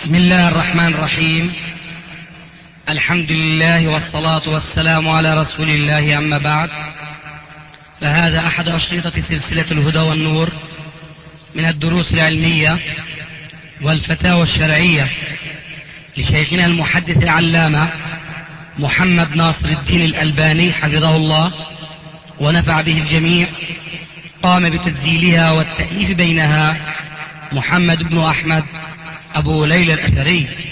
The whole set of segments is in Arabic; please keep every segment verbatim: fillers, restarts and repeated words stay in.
بسم الله الرحمن الرحيم. الحمد لله والصلاة والسلام على رسول الله، أما بعد، فهذا أحد أشرطة سلسلة الهدى والنور من الدروس العلمية والفتاوى الشرعية لشيخنا المحدث العلامة محمد ناصر الدين الألباني حفظه الله ونفع به الجميع. قام بتسجيلها والتأليف بينها محمد بن أحمد أبو ليلى الأثري.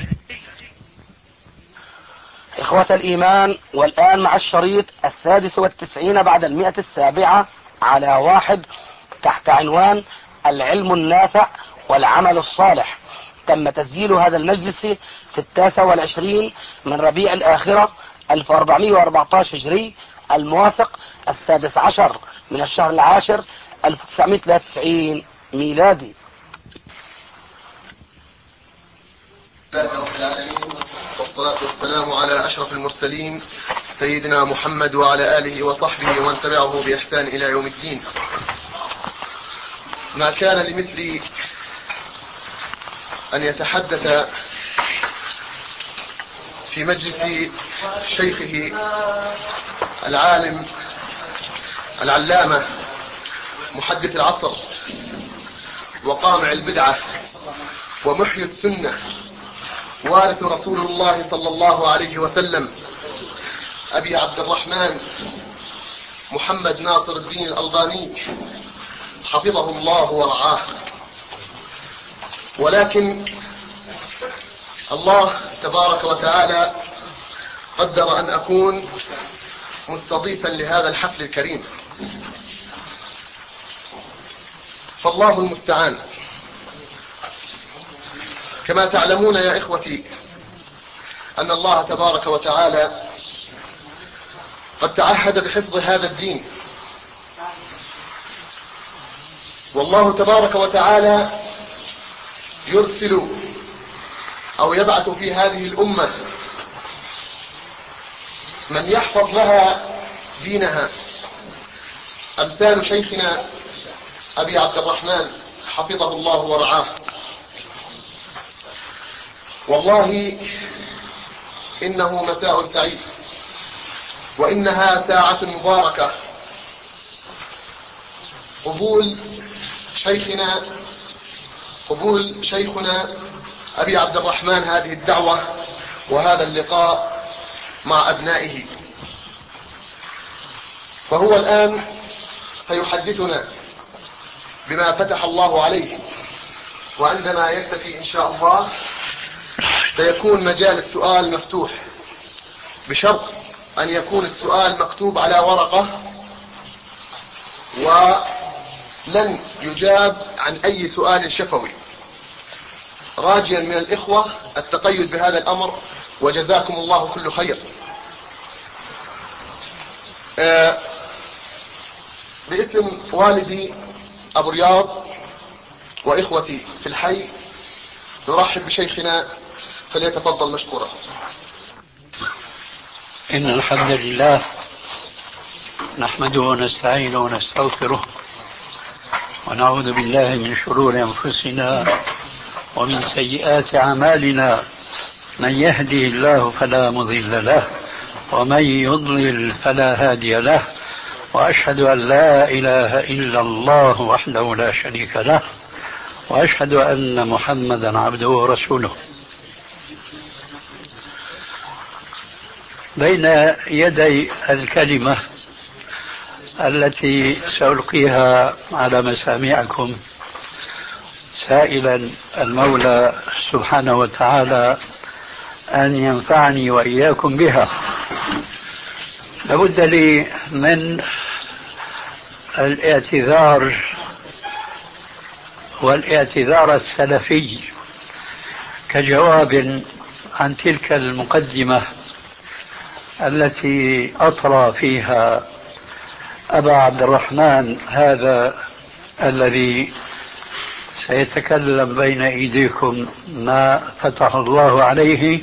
إخوة الإيمان، والآن مع الشريط السادس والتسعين بعد المئة السابعة على واحد تحت عنوان العلم النافع والعمل الصالح. تم تسجيل هذا المجلس في التاسع والعشرين من ربيع الآخرة ألف وأربعمائة وأربعة عشر هجري، الموافق السادس عشر من الشهر العاشر ألف وتسعمائة وثلاثة وتسعين ميلادي. لله رب العالمين، والصلاة والسلام على أشرف المرسلين سيدنا محمد وعلى آله وصحبه ومن تبعه بإحسان إلى يوم الدين. ما كان لمثلي أن يتحدث في مجلس شيخه العالم العلامة محدث العصر وقامع البدعة ومحيي السنة وارث رسول الله صلى الله عليه وسلم أبي عبد الرحمن محمد ناصر الدين الألباني حفظه الله ورعاه. ولكن الله تبارك وتعالى قدر أن أكون مستضيفا لهذا الحفل الكريم، فالله المستعان. كما تعلمون يا إخوتي أن الله تبارك وتعالى قد تعهد بحفظ هذا الدين، والله تبارك وتعالى يرسل أو يبعث في هذه الأمة من يحفظ لها دينها، أمثال شيخنا أبي عبد الرحمن حفظه الله ورعاه. والله إنه مساء سعيد، وإنها ساعة مباركة، قبول شيخنا قبول شيخنا أبي عبد الرحمن هذه الدعوة وهذا اللقاء مع أبنائه. فهو الآن سيحدثنا بما فتح الله عليه، وعندما يكتفي إن شاء الله سيكون مجال السؤال مفتوح، بشرط أن يكون السؤال مكتوب على ورقة ولن يجاب عن أي سؤال شفوي، راجيا من الإخوة التقيد بهذا الأمر، وجزاكم الله كل خير. آه باسم والدي أبو رياض وإخوتي في الحي نرحب بشيخنا، فليتفضل مشكورا. إن الحمد لله نحمده ونستعينه ونستغفره ونعوذ بالله من شرور أنفسنا ومن سيئات أعمالنا. من يهده الله فلا مضل له ومن يضلل فلا هادي له، وأشهد أن لا إله إلا الله وحده لا شريك له، وأشهد أن محمدا عبده ورسوله. بين يدي الكلمة التي سألقيها على مسامعكم سائلا المولى سبحانه وتعالى أن ينفعني وإياكم بها، لابد لي من الاعتذار والاعتذار السلفي كجواب عن تلك المقدمة التي أطرى فيها أبا عبد الرحمن هذا الذي سيتكلم بين أيديكم ما فتح الله عليه.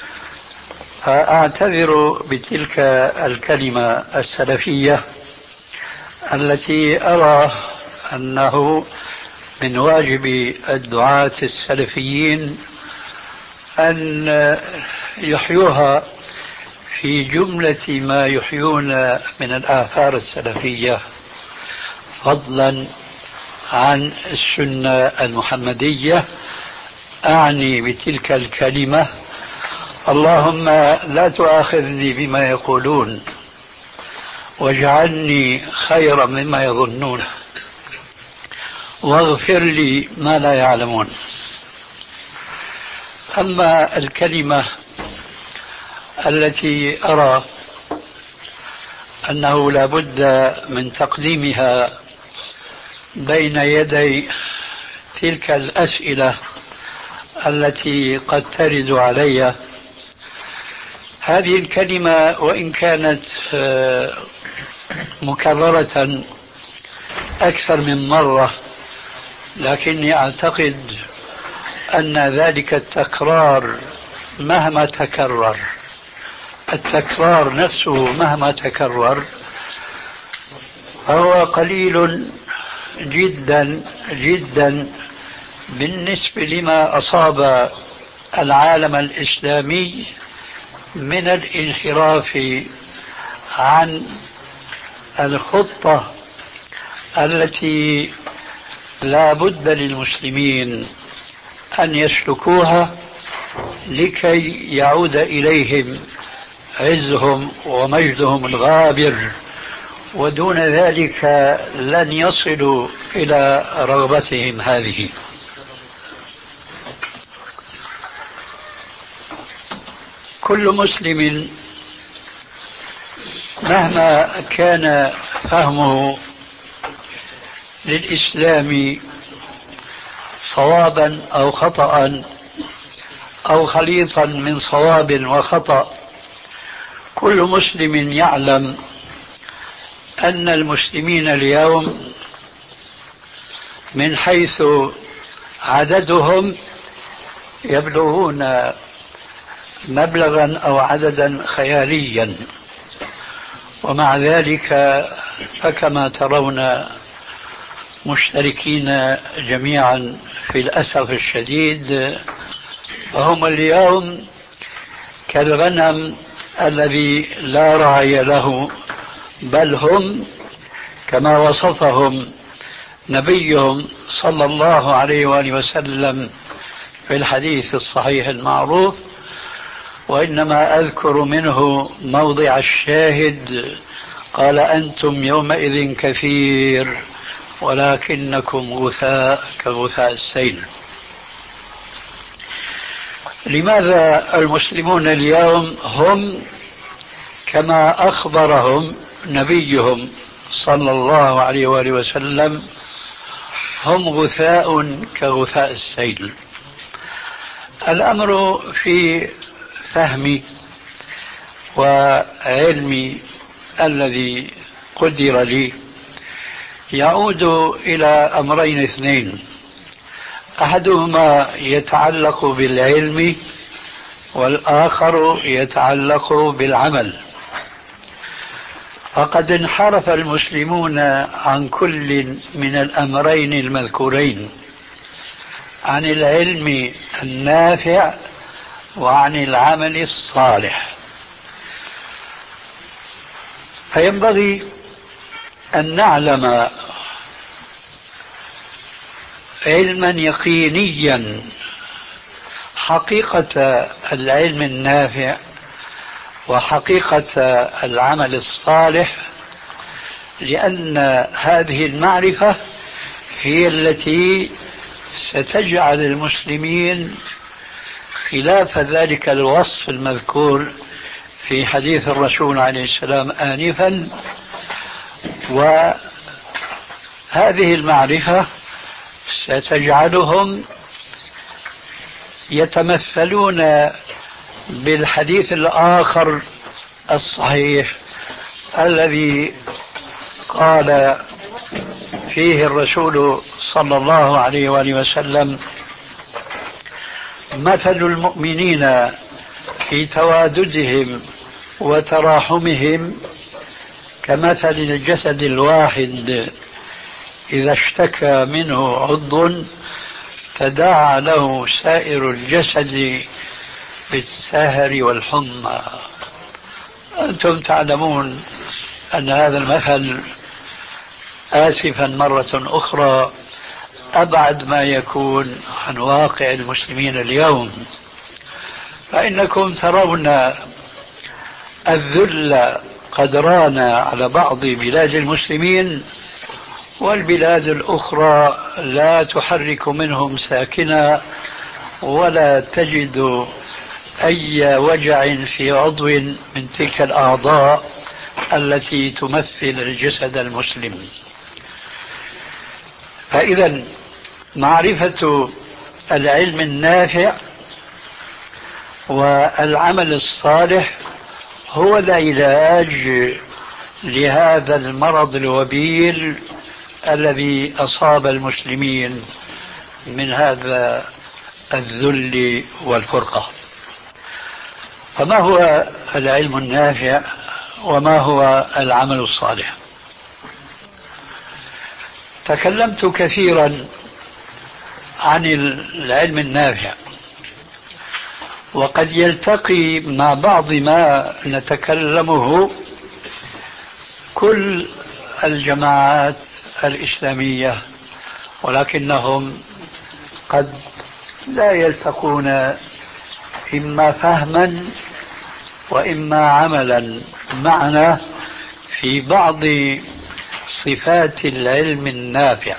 فأعتذر بتلك الكلمة السلفية التي أرى أنه من واجب الدعاة السلفيين أن يحيوها في جملة ما يحيون من الآثار السلفية، فضلا عن السنة المحمدية. أعني بتلك الكلمة اللهم لا تؤاخذني بما يقولون واجعلني خيرا مما يظنون واغفر لي ما لا يعلمون. أما الكلمة التي أرى أنه لا بد من تقديمها بين يدي تلك الأسئلة التي قد ترد علي، هذه الكلمة وإن كانت مكررة أكثر من مرة، لكني أعتقد أن ذلك التكرار مهما تكرر، التكرار نفسه مهما تكرر فهو قليل جدا جدا بالنسبة لما أصاب العالم الإسلامي من الانحراف عن الخطة التي لا بد للمسلمين أن يسلكوها لكي يعود إليهم عزهم ومجدهم الغابر، ودون ذلك لن يصلوا إلى رغبتهم هذه. كل مسلم مهما كان فهمه للإسلام صوابا أو خطأ أو خليطا من صواب وخطأ، كل مسلم يعلم أن المسلمين اليوم من حيث عددهم يبلغون مبلغا أو عددا خياليا، ومع ذلك فكما ترون مشتركين جميعا في الأسف الشديد، فهم اليوم كالغنم الذي لا رعي له، بل هم كما وصفهم نبيهم صلى الله عليه وآله وسلم في الحديث الصحيح المعروف، وإنما أذكر منه موضع الشاهد، قال أنتم يومئذ كثير ولكنكم غثاء كغثاء السيل. لماذا المسلمون اليوم هم كما أخبرهم نبيهم صلى الله عليه وآله وسلم هم غثاء كغثاء السيل؟ الأمر في فهمي وعلمي الذي قدر لي يعود إلى أمرين اثنين، أحدهما يتعلق بالعلم والآخر يتعلق بالعمل. فقد انحرف المسلمون عن كل من الأمرين المذكورين، عن العلم النافع وعن العمل الصالح. فينبغي أن نعلم علما يقينيا حقيقة العلم النافع وحقيقة العمل الصالح، لأن هذه المعرفة هي التي ستجعل المسلمين خلاف ذلك الوصف المذكور في حديث الرسول عليه السلام آنفا. وهذه المعرفة ستجعلهم يتمثلون بالحديث الآخر الصحيح الذي قال فيه الرسول صلى الله عليه وآله وسلم: مثل المؤمنين في تواددهم وتراحمهم كمثل الجسد الواحد إذا اشتكى منه عضو تداعى له سائر الجسد بالسهر والحمى. أنتم تعلمون أن هذا المثل آسفا مرة أخرى أبعد ما يكون عن واقع المسلمين اليوم، فإنكم ترون الذل قد ران على بعض بلاد المسلمين، والبلاد الأخرى لا تحرك منهم ساكنا ولا تجد أي وجع في عضو من تلك الأعضاء التي تمثل الجسد المسلم. فإذا معرفة العلم النافع والعمل الصالح هو العلاج لهذا المرض الوبيل الذي أصاب المسلمين من هذا الذل والفرقة. فما هو العلم النافع وما هو العمل الصالح؟ تكلمت كثيرا عن العلم النافع، وقد يلتقي مع بعض ما نتكلمه كل الجماعات الإسلامية، ولكنهم قد لا يلتقون إما فهما وإما عملا معنا في بعض صفات العلم النافع.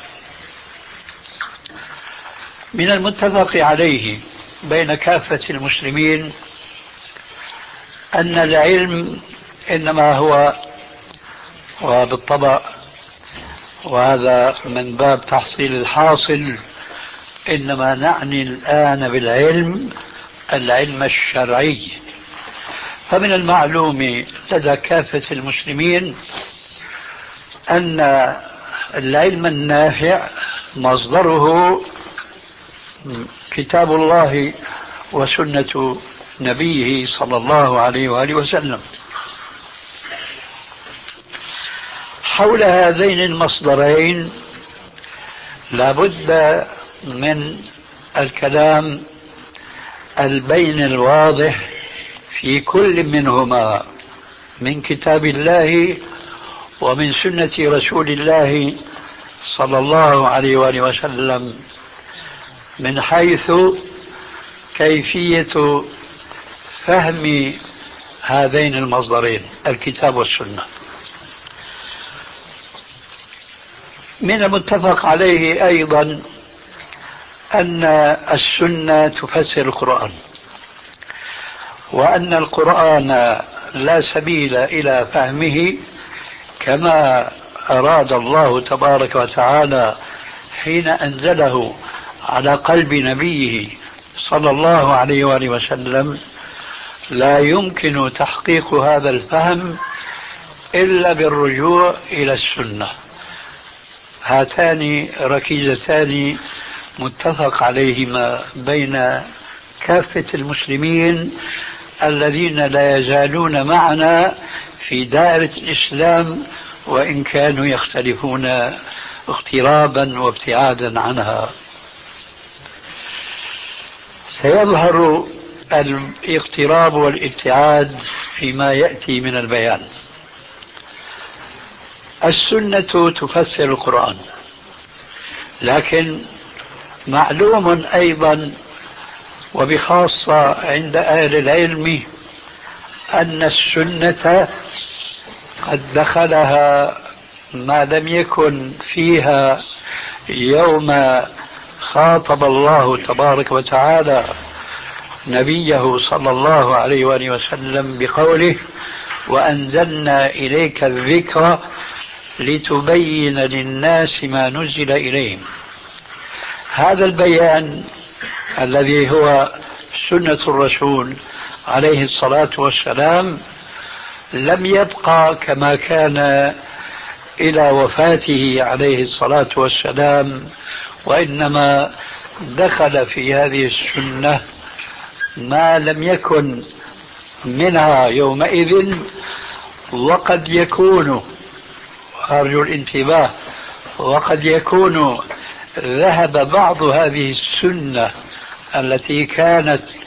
من المتفق عليه بين كافة المسلمين أن العلم إنما هو، وبالطبع وهذا من باب تحصيل الحاصل، إنما نعني الآن بالعلم العلم الشرعي. فمن المعلوم لدى كافة المسلمين أن العلم النافع مصدره كتاب الله وسنة نبيه صلى الله عليه وآله وسلم. حول هذين المصدرين لابد من الكلام البين الواضح في كل منهما من كتاب الله ومن سنة رسول الله صلى الله عليه وآله وسلم، من حيث كيفية فهم هذين المصدرين الكتاب والسنة. من المتفق عليه أيضا أن السنة تفسر القرآن، وأن القرآن لا سبيل إلى فهمه كما أراد الله تبارك وتعالى حين أنزله على قلب نبيه صلى الله عليه وآله وسلم. لا يمكن تحقيق هذا الفهم إلا بالرجوع إلى السنة. هاتان ركيزتان متفق عليهما بين كافة المسلمين الذين لا يزالون معنا في دائرة الإسلام، وإن كانوا يختلفون اقترابا وابتعادا عنها. سيظهر الاقتراب والابتعاد فيما يأتي من البيان. السنة تفسر القرآن، لكن معلوم أيضا وبخاصة عند أهل العلم أن السنة قد دخلها ما لم يكن فيها يوم خاطب الله تبارك وتعالى نبيه صلى الله عليه وآله وسلم بقوله: وأنزلنا إليك الذكر لتبين للناس ما نزل إليهم. هذا البيان الذي هو سنة الرسول عليه الصلاة والسلام لم يبقى كما كان إلى وفاته عليه الصلاة والسلام، وإنما دخل في هذه السنة ما لم يكن منها يومئذ، وقد يكون، أرجو الانتباه، وقد يكون ذهب بعض هذه السنة التي كانت في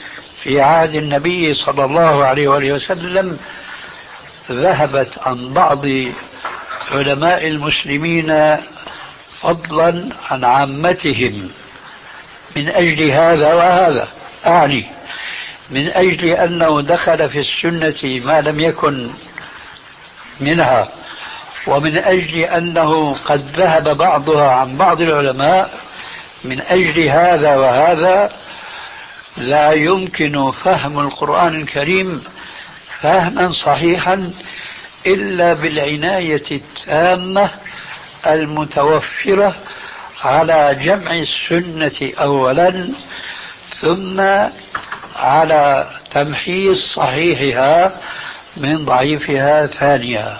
في عهد النبي صلى الله عليه وآله وسلم ذهبت عن بعض علماء المسلمين فضلا عن عامتهم من أجل هذا وهذا. أعني من أجل أنه دخل في السنة ما لم يكن منها، ومن أجل أنه قد ذهب بعضها عن بعض العلماء. من أجل هذا وهذا لا يمكن فهم القرآن الكريم فهما صحيحا إلا بالعناية التامة المتوفرة على جمع السنة أولا، ثم على تمحيص صحيحها من ضعيفها ثانيا.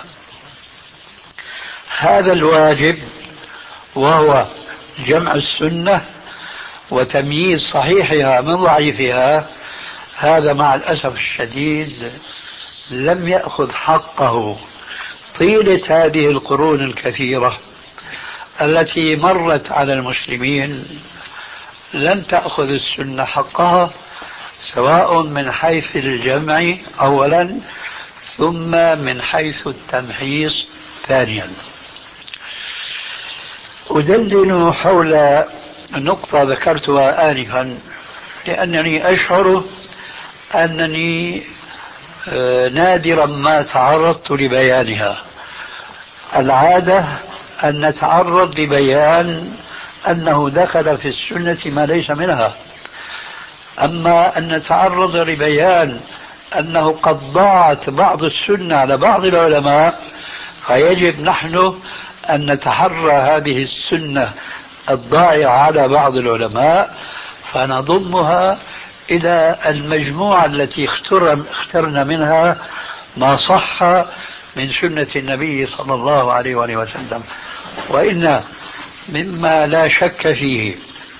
هذا الواجب وهو جمع السنة وتمييز صحيحها من ضعيفها، هذا مع الأسف الشديد لم يأخذ حقه طيلة هذه القرون الكثيرة التي مرت على المسلمين. لم تأخذ السنة حقها، سواء من حيث الجمع أولا ثم من حيث التمحيص ثانيا. أدندن حول نقطة ذكرتها آنفا لأنني أشعر أنني نادرا ما تعرضت لبيانها. العادة أن نتعرض لبيان أنه دخل في السنة ما ليس منها، أما أن نتعرض لبيان أنه قد ضاعت بعض السنة على بعض العلماء، فيجب نحن أن نتحرى هذه السنة الضائعة على بعض العلماء فنضمها إلى المجموعة التي اخترنا منها ما صح من سنة النبي صلى الله عليه وآله وسلم. وإن مما لا شك فيه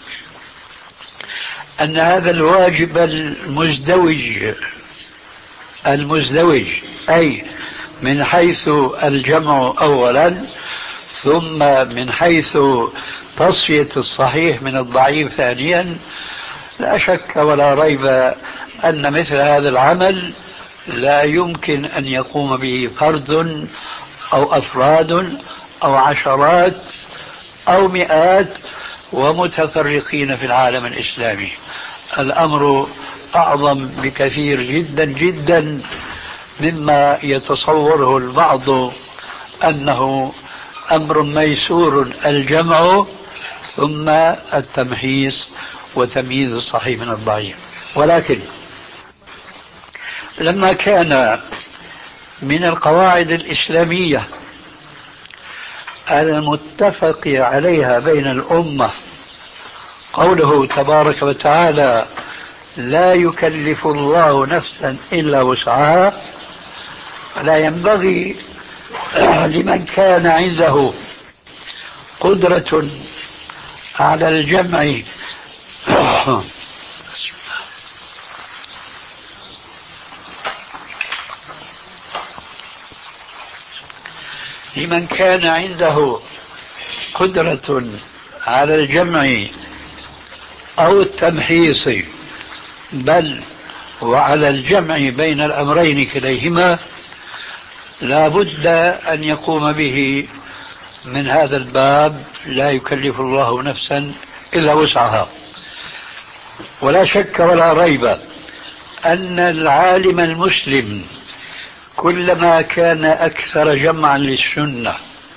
أن هذا الواجب المزدوج المزدوج أي من حيث الجمع أولا ثم من حيث تصفية الصحيح من الضعيف ثانيا، لا شك ولا ريب أن مثل هذا العمل لا يمكن أن يقوم به فرد أو أفراد أو عشرات أو مئات ومتفرقين في العالم الإسلامي. الأمر أعظم بكثير جدا جدا مما يتصوره البعض أنه أمر ميسور الجمع ثم التمحيص وتمييز الصحيح من الضعيف. ولكن لما كان من القواعد الإسلامية المتفق عليها بين الأمة قوله تبارك وتعالى لا يكلف الله نفسا إلا وسعها، فلا ينبغي لمن كان عنده قدرة على الجمع لمن كان عنده قدرة على الجمع أو التمحيص بل وعلى الجمع بين الأمرين كليهما، لا بد أن يقوم به من هذا الباب لا يكلف الله نفسا إلا وسعها. ولا شك ولا ريب أن العالم المسلم كلما كان أكثر جمعا للسنة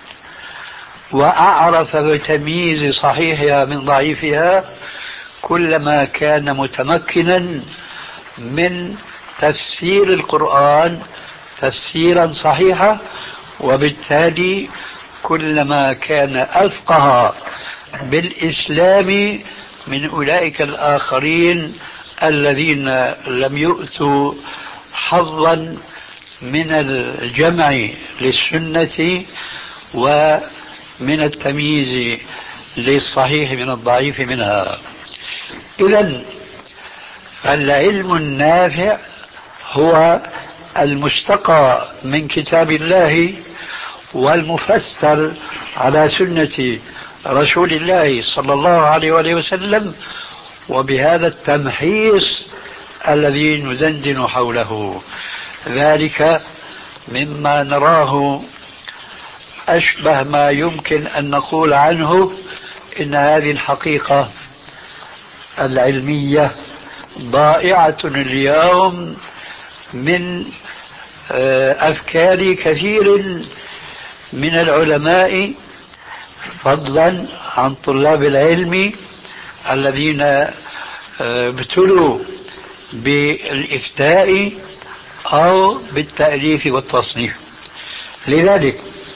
وأعرف بتمييز صحيحها من ضعيفها كلما كان متمكنا من تفسير القرآن تفسيرا صحيحا، وبالتالي كلما كان أفقه بالإسلام من أولئك الآخرين الذين لم يؤتوا حظا من الجمع للسنة ومن التمييز للصحيح من الضعيف منها. إذن العلم النافع هو المستقى من كتاب الله والمفسر على سنة رسول الله صلى الله عليه وآله وسلم، وبهذا التمحيص الذي ندندن حوله. ذلك مما نراه أشبه ما يمكن أن نقول عنه إن هذه الحقيقة العلمية ضائعة اليوم من أفكار كثير من العلماء، فضلا عن طلاب العلم الذين ابتلوا بالإفتاء أو بالتأليف والتصنيف. لذلك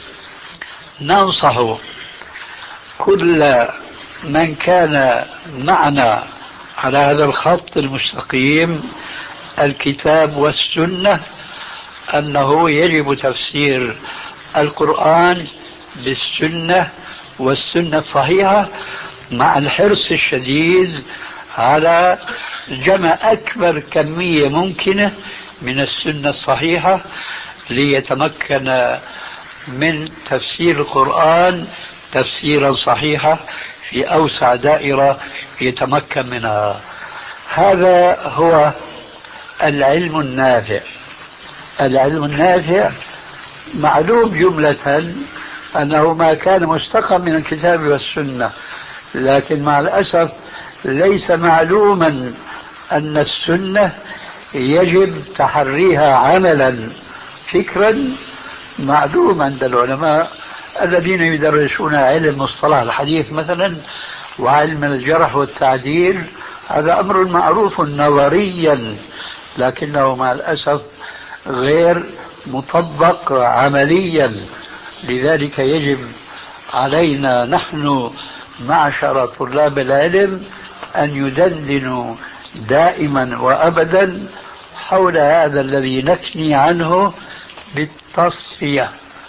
ننصح كل من كان معنا على هذا الخط المستقيم الكتاب والسنة أنه يجب تفسير القرآن بالسنة والسنة الصحيحة، مع الحرص الشديد على جمع أكبر كمية ممكنة من السنة الصحيحة ليتمكن من تفسير القرآن تفسيرا صحيحا في أوسع دائرة يتمكن منها. هذا هو العلم النافع. العلم النافع معلوم جملة أنه ما كان مستقى من الكتاب والسنة، لكن مع الأسف ليس معلوما أن السنة يجب تحريها عملا فكرا معلوم عند العلماء الذين يدرسون علم مصطلح الحديث مثلا وعلم الجرح والتعديل. هذا أمر معروف نظريا، لكنه مع الأسف غير مطبق عمليا. لذلك يجب علينا نحن معشر طلاب العلم أن يدندنوا دائما وأبدا حول هذا الذي نكني عنه بالتصفية.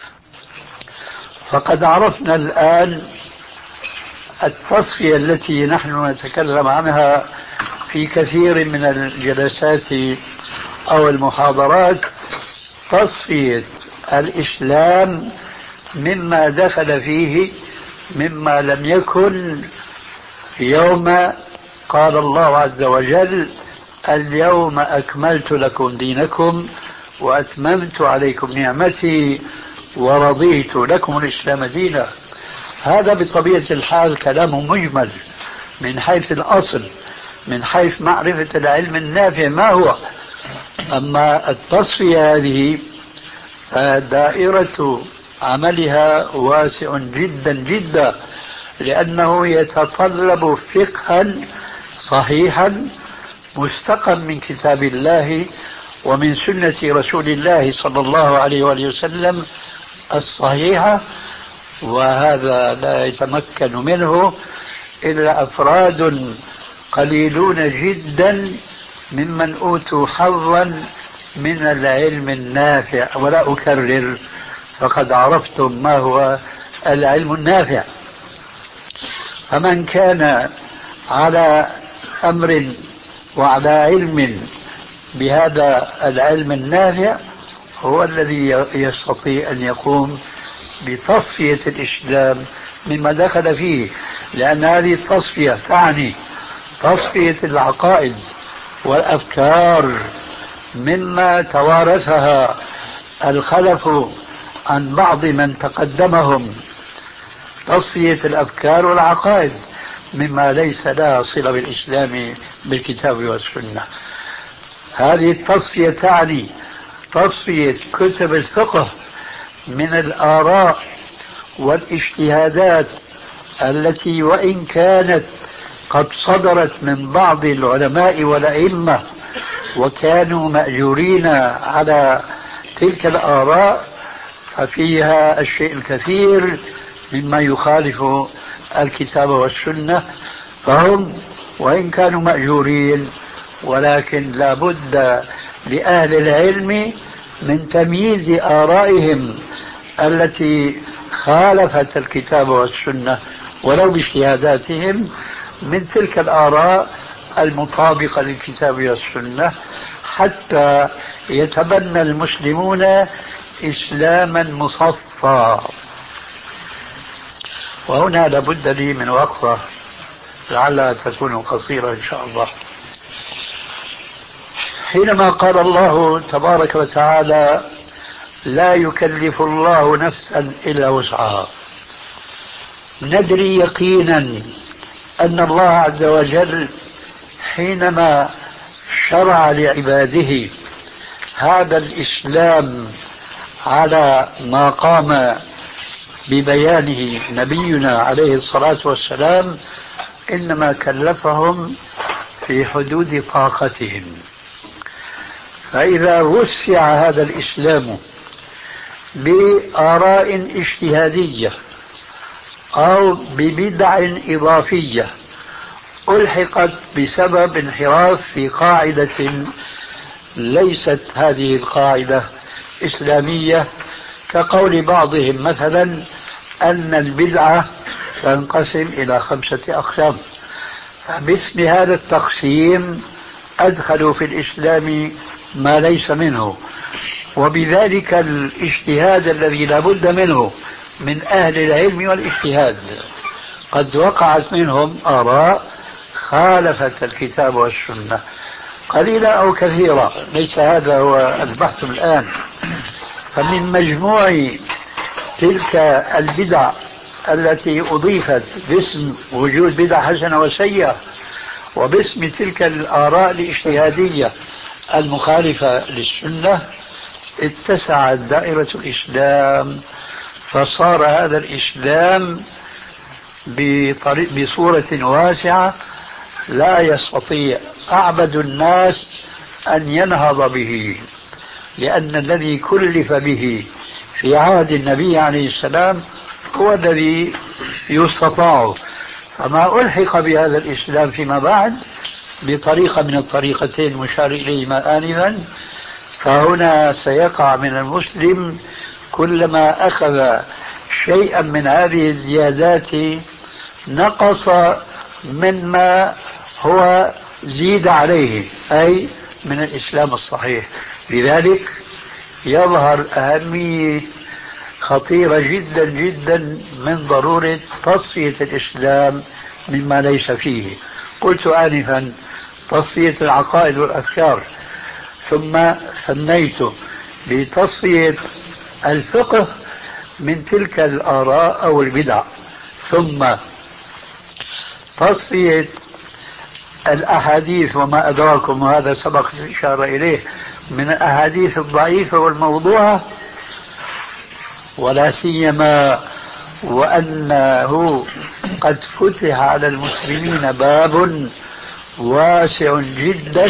فقد عرفنا الآن التصفية التي نحن نتكلم عنها في كثير من الجلسات أو المحاضرات، تصفية الإسلام مما دخل فيه مما لم يكن يوم قال الله عز وجل اليوم أكملت لكم دينكم وأتممت عليكم نعمتي ورضيت لكم الإسلام دينا. هذا بطبيعة الحال كلام مجمل من حيث الأصل، من حيث معرفة العلم النافع ما هو. أما التصفية هذه دائرة عملها واسع جدا جدا، لأنه يتطلب فقها صحيحا مستقى من كتاب الله ومن سنة رسول الله صلى الله عليه وآله وسلم الصحيحة، وهذا لا يتمكن منه إلا أفراد قليلون جدا ممن أوتوا حظا من العلم النافع. ولا أكرر، فقد عرفتم ما هو العلم النافع. فمن كان على أمر وعلى علم بهذا العلم النافع هو الذي يستطيع أن يقوم بتصفية الإسلام مما دخل فيه، لأن هذه التصفية تعني تصفية العقائد والأفكار مما توارثها الخلف عن بعض من تقدمهم، تصفية الأفكار والعقائد مما ليس لها صلة بالإسلام بالكتاب والسنة. هذه التصفية تعني تصفية كتب الفقه من الآراء والاجتهادات التي وإن كانت قد صدرت من بعض العلماء والأئمة وكانوا مأجورين على تلك الآراء، ففيها الشيء الكثير مما يخالف الكتاب والسنة، فهم وإن كانوا مأجورين ولكن لا بد لأهل العلم من تمييز آرائهم التي خالفت الكتاب والسنة ولو باجتهاداتهم من تلك الآراء المطابقة للكتاب والسنة، حتى يتبنى المسلمون إسلاما مصفى. وهنا لابد لي من وقفة لعلها تكون قصيرة إن شاء الله. حينما قال الله تبارك وتعالى لا يكلف الله نفسا إلا وسعها، ندري يقينا أن الله عز وجل حينما شرع لعباده هذا الإسلام على ما قام ببيانه نبينا عليه الصلاة والسلام إنما كلفهم في حدود طاقتهم. فإذا وسع هذا الإسلام بآراء اجتهادية أو ببدع إضافية ألحقت بسبب انحراف في قاعدة ليست هذه القاعدة إسلامية، كقول بعضهم مثلا أن البدعة تنقسم إلى خمسة أقسام، باسم هذا التقسيم أدخلوا في الإسلام ما ليس منه، وبذلك الاجتهاد الذي لا بد منه من أهل العلم والاجتهاد قد وقعت منهم آراء خالفت الكتاب والسنة قليلا أو كثيرا، ليس هذا هو البحث الآن. فمن مجموع تلك البدع التي أضيفت باسم وجود بدع حسنة وسيئة وباسم تلك الآراء الاجتهادية المخالفة للسنة اتسعت دائرة الإسلام، فصار هذا الإسلام بصورة واسعة لا يستطيع أعبد الناس أن ينهض به، لأن الذي كلف به في عهد النبي عليه السلام هو الذي يستطاع. فما ألحق بهذا الإسلام فيما بعد بطريقة من الطريقتين المشار إليهما آنفا، فهنا سيقع من المسلم كلما أخذ شيئا من هذه الزيادات نقص مما هو زيد عليه، أي من الإسلام الصحيح. لذلك يظهر أهمية خطيرة جدا جدا من ضرورة تصفية الإسلام مما ليس فيه. قلت آنفا تصفية العقائد والأفكار، ثم ثنيت بتصفية الفقه من تلك الآراء أو البدع، ثم تصفية الأحاديث وما أدراكم، وهذا سبق الإشارة إليه، من الأحاديث الضعيفة والموضوعة، ولا سيما وأنه قد فتح على المسلمين باب واسع جدا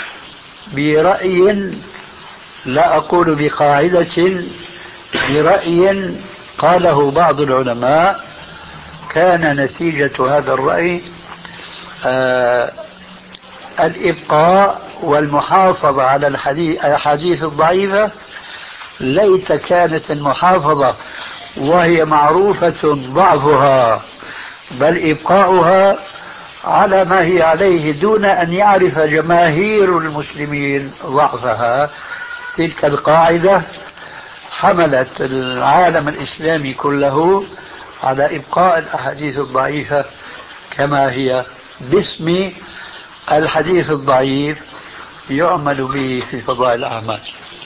برأي، لا أقول بقاعدة، برأي قاله بعض العلماء كان نتيجة هذا الرأي آه الإبقاء والمحافظة على الأحاديث الضعيفة. ليت كانت المحافظة وهي معروفة ضعفها، بل إبقاؤها على ما هي عليه دون أن يعرف جماهير المسلمين ضعفها. تلك القاعدة حملت العالم الإسلامي كله على إبقاء الأحاديث الضعيفة كما هي، باسم الحديث الضعيف يعمل به في فضائل الأعمال.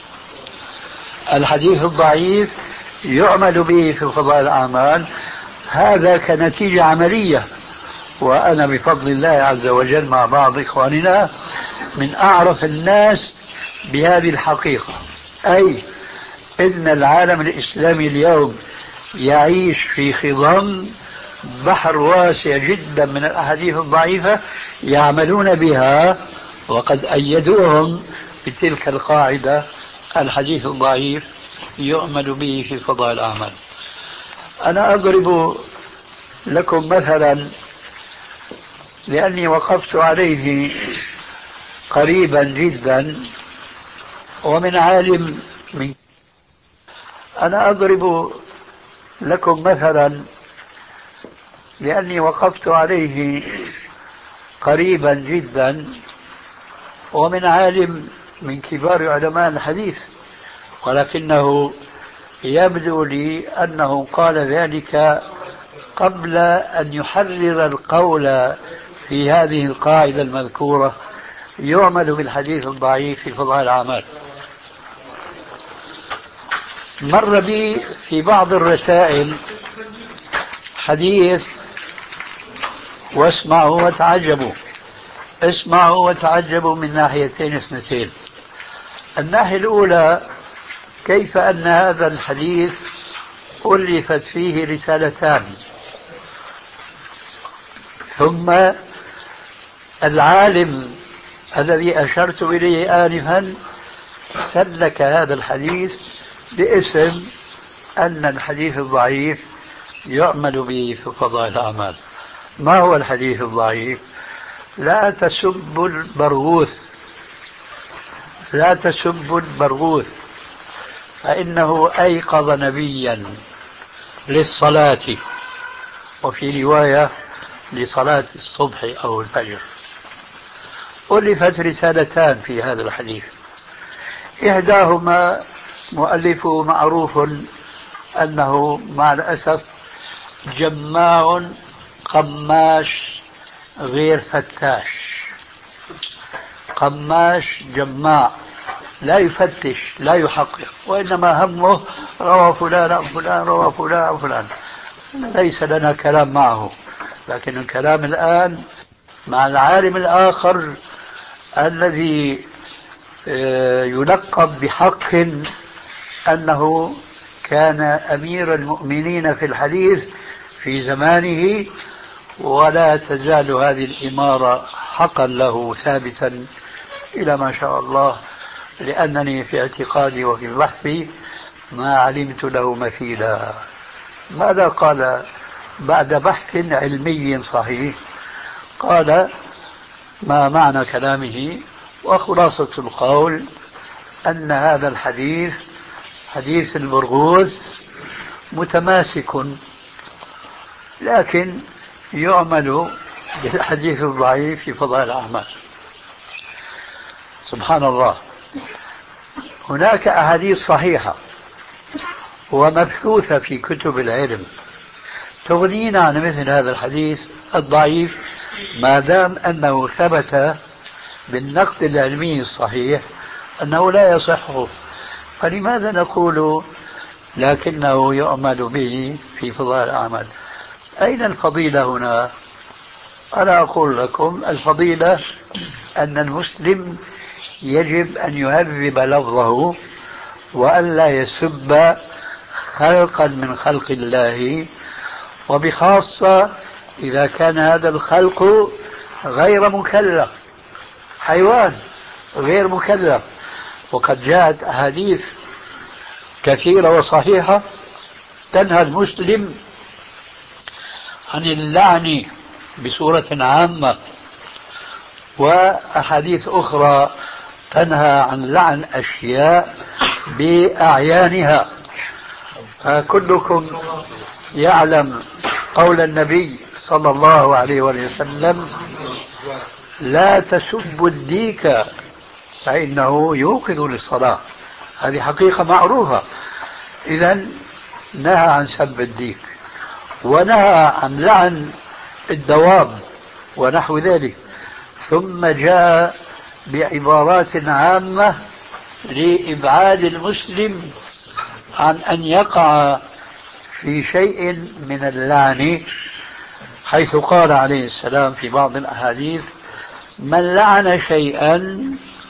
الحديث الضعيف يعمل به في فضائل الأعمال، هذا كنتيجة عملية. وأنا بفضل الله عز وجل مع بعض إخواننا من أعرف الناس بهذه الحقيقة، أي إن العالم الإسلامي اليوم يعيش في خضم بحر واسع جدا من الأحاديث الضعيفة يعملون بها، وقد أيدوهم بتلك القاعدة الحديث الضعيف يؤمل به في فضائل الأعمال. أنا أضرب لكم مثلا لأني وقفت عليه قريبا جدا ومن عالم من أنا أضرب لكم مثلا لأني وقفت عليه قريبا جدا ومن عالم من كبار علماء الحديث، ولكنه يبدو لي أنه قال ذلك قبل أن يحرر القول في هذه القاعدة المذكورة يعمل بالحديث الضعيف في فضائل الأعمال. مر بي في بعض الرسائل حديث، واسمعوا وتعجبوا، اسمعوا وتعجبوا من ناحيتين اثنتين. الناحية الأولى كيف أن هذا الحديث ألفت فيه رسالتان، ثم العالم الذي أشرت إليه آنفا سلك هذا الحديث باسم أن الحديث الضعيف يعمل به في فضائل الأعمال. ما هو الحديث الضعيف؟ لا تسبوا البرغوث، لا تسبوا البرغوث، فإنه أيقظ نبيا للصلاة، وفي رواية لصلاة الصبح أو الفجر. ألفت رسالتان في هذا الحديث، إحداهما مؤلفه معروف أنه مع الأسف جماع قماش غير فتاش، قماش جماع لا يفتش لا يحقق، وإنما همه روى فلان أو فلان روى فلان أو فلان، ليس لنا كلام معه. لكن الكلام الآن مع العالم الآخر الذي يلقب بحق أنه كان أمير المؤمنين في الحديث في زمانه، ولا تزال هذه الإمارة حقا له ثابتا إلى ما شاء الله، لأنني في اعتقادي وفي بحثي ما علمت له مثيلا. ماذا قال بعد بحث علمي صحيح؟ قال ما معنى كلامه وخلاصة القول أن هذا الحديث حديث البرغوث متماسك، لكن يعمل بالحديث الضعيف في فضائل الأعمال. سبحان الله، هناك أحاديث صحيحة ومبثوثة في كتب العلم تغنينا عن مثل هذا الحديث الضعيف، ما دام أنه ثبت بالنقد العلمي الصحيح أنه لا يصح، فلماذا نقول لكنه يعمل به في فضائل الأعمال؟ أين الفضيلة هنا؟ أنا أقول لكم الفضيلة أن المسلم يجب أن يهذب لفظه وأن لا يسب خلقا من خلق الله، وبخاصة إذا كان هذا الخلق غير مكلف، حيوان غير مكلف. وقد جاءت أحاديث كثيرة وصحيحة تنهى المسلم عن اللعن بصورة عامة، وأحاديث أخرى تنهى عن لعن أشياء بأعيانها. فكلكم يعلم قول النبي صلى الله عليه وسلم لا تسبوا الديك فإنه يوقظ للصلاة، هذه حقيقة معروفة. إذن نهى عن سب الديك، ونهى عن لعن الدواب ونحو ذلك، ثم جاء بعبارات عامة لإبعاد المسلم عن أن يقع في شيء من اللعن، حيث قال عليه السلام في بعض الأحاديث من لعن شيئا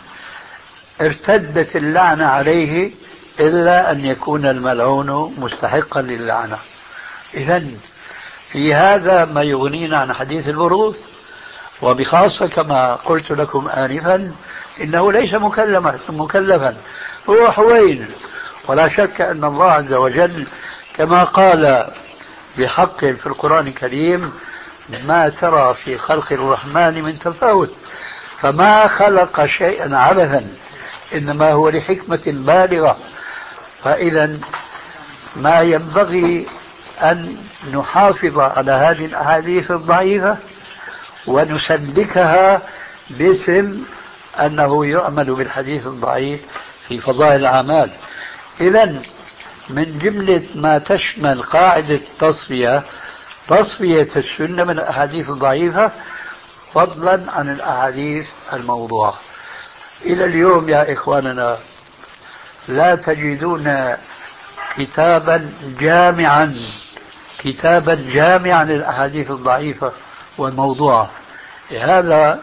ارتدت اللعنة عليه إلا أن يكون الملعون مستحقا للعنة. إذن في هذا ما يغنينا عن حديث البروث، وبخاصة كما قلت لكم آنفا إنه ليس مكلفا مكلفا هو حوين. ولا شك أن الله عز وجل كما قال بحق في القرآن الكريم ما ترى في خلق الرحمن من تفاوت، فما خلق شيئا عبثا، إنما هو لحكمة بالغة. فإذا ما ينبغي أن نحافظ على هذه الأحاديث الضعيفة ونسلكها باسم أنه يعمل بالحديث الضعيف في فضائل الأعمال. إذن من جملة ما تشمل قاعدة التصفية تصفية السنة من الأحاديث الضعيفة، فضلا عن الأحاديث الموضوعة. إلى اليوم يا إخواننا لا تجدون كتابا جامعا كتابا جامعا للأحاديث الضعيفة والموضوعة. هذا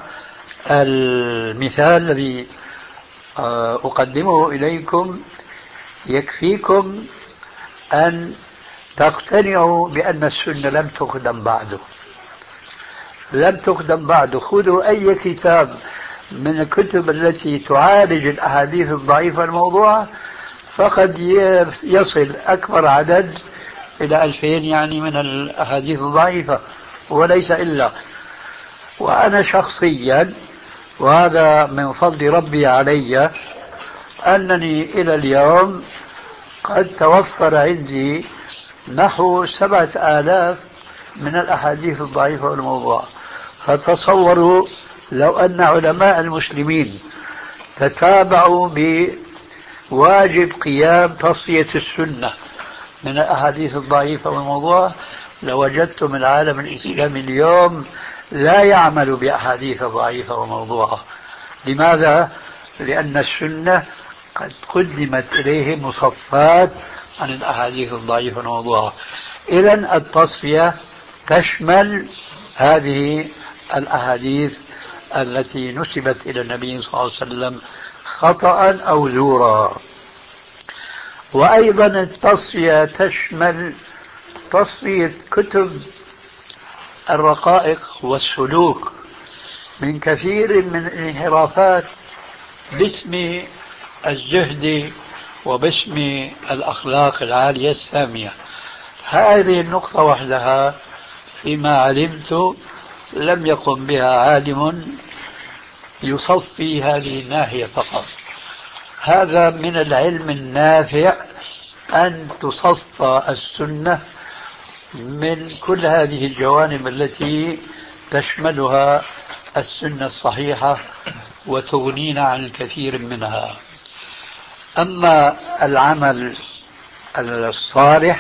المثال الذي أقدمه إليكم يكفيكم أن تقتنعوا بأن السنة لم تقدم بعده لم تقدم بعده. خذوا أي كتاب من الكتب التي تعالج الأحاديث الضعيفة الموضوعة فقد يصل أكبر عدد إلى ألفين يعني من الأحاديث الضعيفة وليس إلا. وأنا شخصيا وهذا من فضل ربي علي أنني إلى اليوم قد توفر عندي نحو سبعة آلاف من الأحاديث الضعيفة والموضوعة. فتصوروا لو أن علماء المسلمين تتابعوا بواجب قيام تصفية السنة من الأحاديث الضعيفة والموضوعة لوجدتم العالم الإسلامي اليوم لا يعمل بأحاديث ضعيفة وموضوعة. لماذا؟ لأن السنة قد قدمت إليه مصفات عن الأحاديث الضعيفة والموضوعة. إذن التصفية تشمل هذه الأحاديث التي نسبت إلى النبي صلى الله عليه وسلم خطأ أو زورا. وأيضا التصفية تشمل تصفية كتب الرقائق والسلوك من كثير من الانحرافات باسم الزهد وباسم الأخلاق العالية السامية. هذه النقطة وحدها فيما علمت لم يقم بها عالم يصفي هذه الناحية فقط. هذا من العلم النافع أن تصفى السنة من كل هذه الجوانب التي تشملها السنة الصحيحة وتغنينا عن الكثير منها. أما العمل الصالح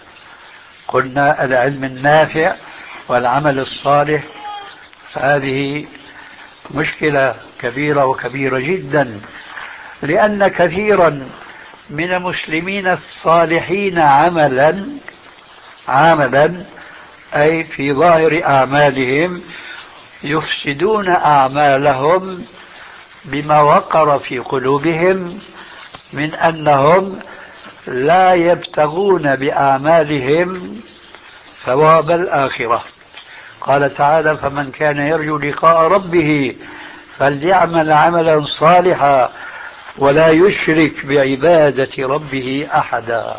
قلنا العلم النافع والعمل الصالح فهذه مشكلة كبيرة وكبيرة جدا، لأن كثيرا من المسلمين الصالحين عملا عملا أي في ظاهر أعمالهم يفسدون أعمالهم بما وقر في قلوبهم من أنهم لا يبتغون بأعمالهم ثواب الآخرة. قال تعالى: فمن كان يرجو لقاء ربه فليعمل عملا صالحا ولا يشرك بعبادة ربه أحدا.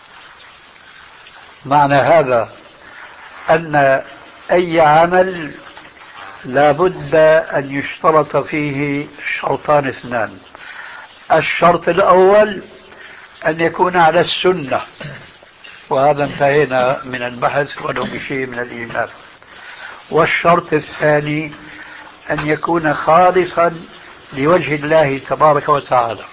معنى هذا أن أي عمل لا بد أن يشترط فيه شرطان اثنان. الشرط الأول أن يكون على السنة، وهذا انتهينا من البحث ولو بشيء من الإيمان. والشرط الثاني أن يكون خالصا لوجه الله تبارك وتعالى.